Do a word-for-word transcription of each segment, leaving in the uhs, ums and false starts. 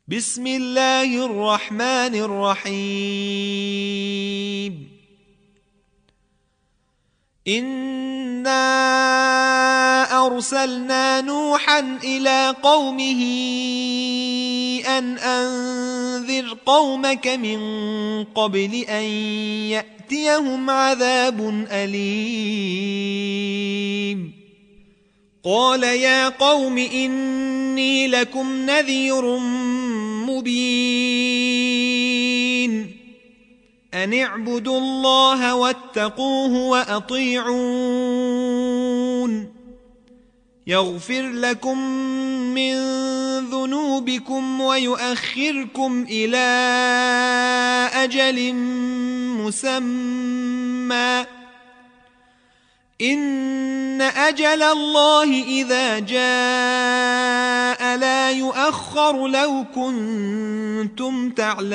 بسم الله الرحمن الرحيم إنا أرسلنا نوحا إلى قومه أن أنذر قومك من قبل أن يأتيهم عذاب أليم قال يا قوم إني لكم نذير مبين أن اعبدوا الله واتقوه وأطيعون يغفر لكم من ذنوبكم ويؤخركم إلى أجل مسمى إن أجل الله إذا جاء لا يؤخر لو كنتم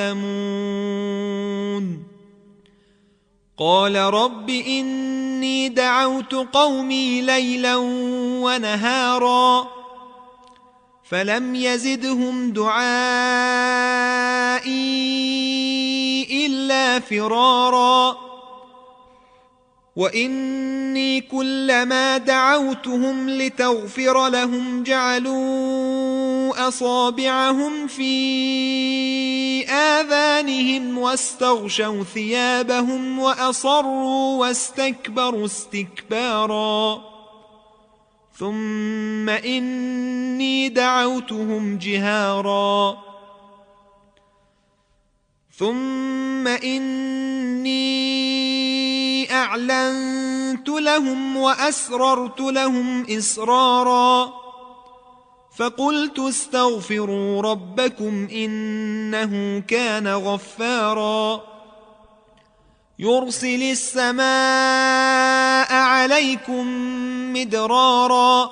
تعلمون قال رب إني دعوت قومي ليلا ونهارا فلم يزدهم دعائي إلا فرارا وإني كلما دعوتهم لتغفر لهم جعلوا أصابعهم في آذانهم واستغشوا ثيابهم وأصروا واستكبروا استكبارا ثم إني دعوتهم جهارا ثم إني أعلنت لهم وأسررت لهم إسرارا فقلت استغفروا ربكم إنه كان غفارا يرسل السماء عليكم مدرارا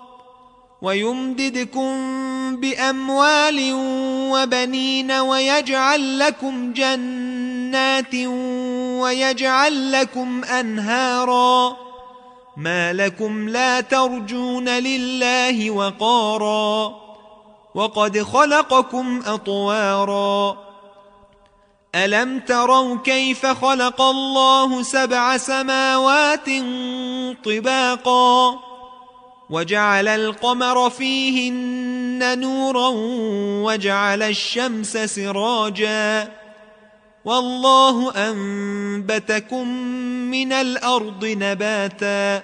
ويمددكم بأموال وبنين ويجعل لكم جنات ويجعل لكم أنهارا ما لكم لا ترجون لله وقارا وقد خلقكم أطوارا ألم تروا كيف خلق الله سبع سماوات طباقا وجعل القمر فيهن نورا وجعل الشمس سراجا والله أنبتكم من الأرض نباتا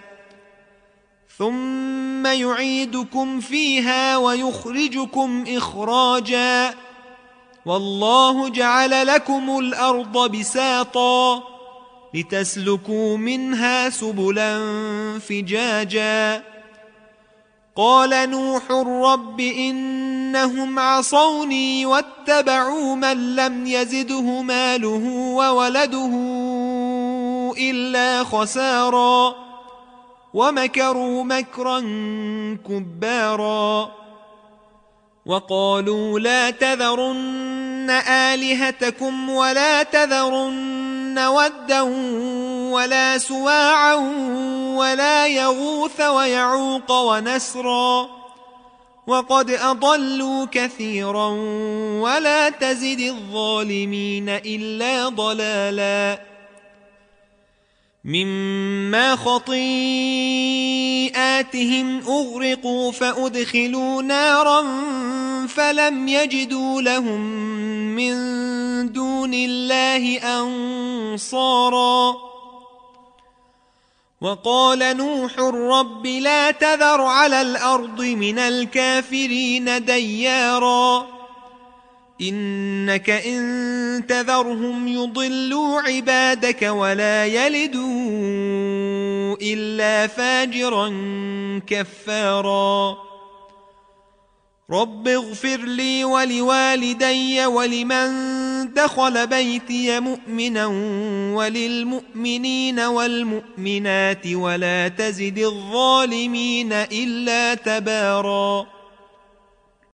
ثم يعيدكم فيها ويخرجكم إخراجا والله جعل لكم الأرض بساطا لتسلكوا منها سبلا فجاجا قال نوح رب إنهم عصوني واتبعوا من لم يزده ماله وولده إلا خسارا ومكروا مكرا كبارا وقالوا لا تذرن آلهتكم ولا تذرن ودا ولا سواعا ولا يغوث ويعوق ونسرا وقد أضلوا كثيرا ولا تزد الظالمين إلا ضلالا مما خطيئاتهم أغرقوا فأدخلوا نارا فلم يجدوا لهم من دون الله أنصارا وقال نوح رب لا تذر على الأرض من الكافرين ديارا إنك إن تذرهم يضلوا عبادك ولا يلدوا إلا فاجرا كفارا رب اغفر لي ولوالدي ولمن دخل بيتي مؤمنا وللمؤمنين والمؤمنات ولا تزد الظالمين إلا تبارا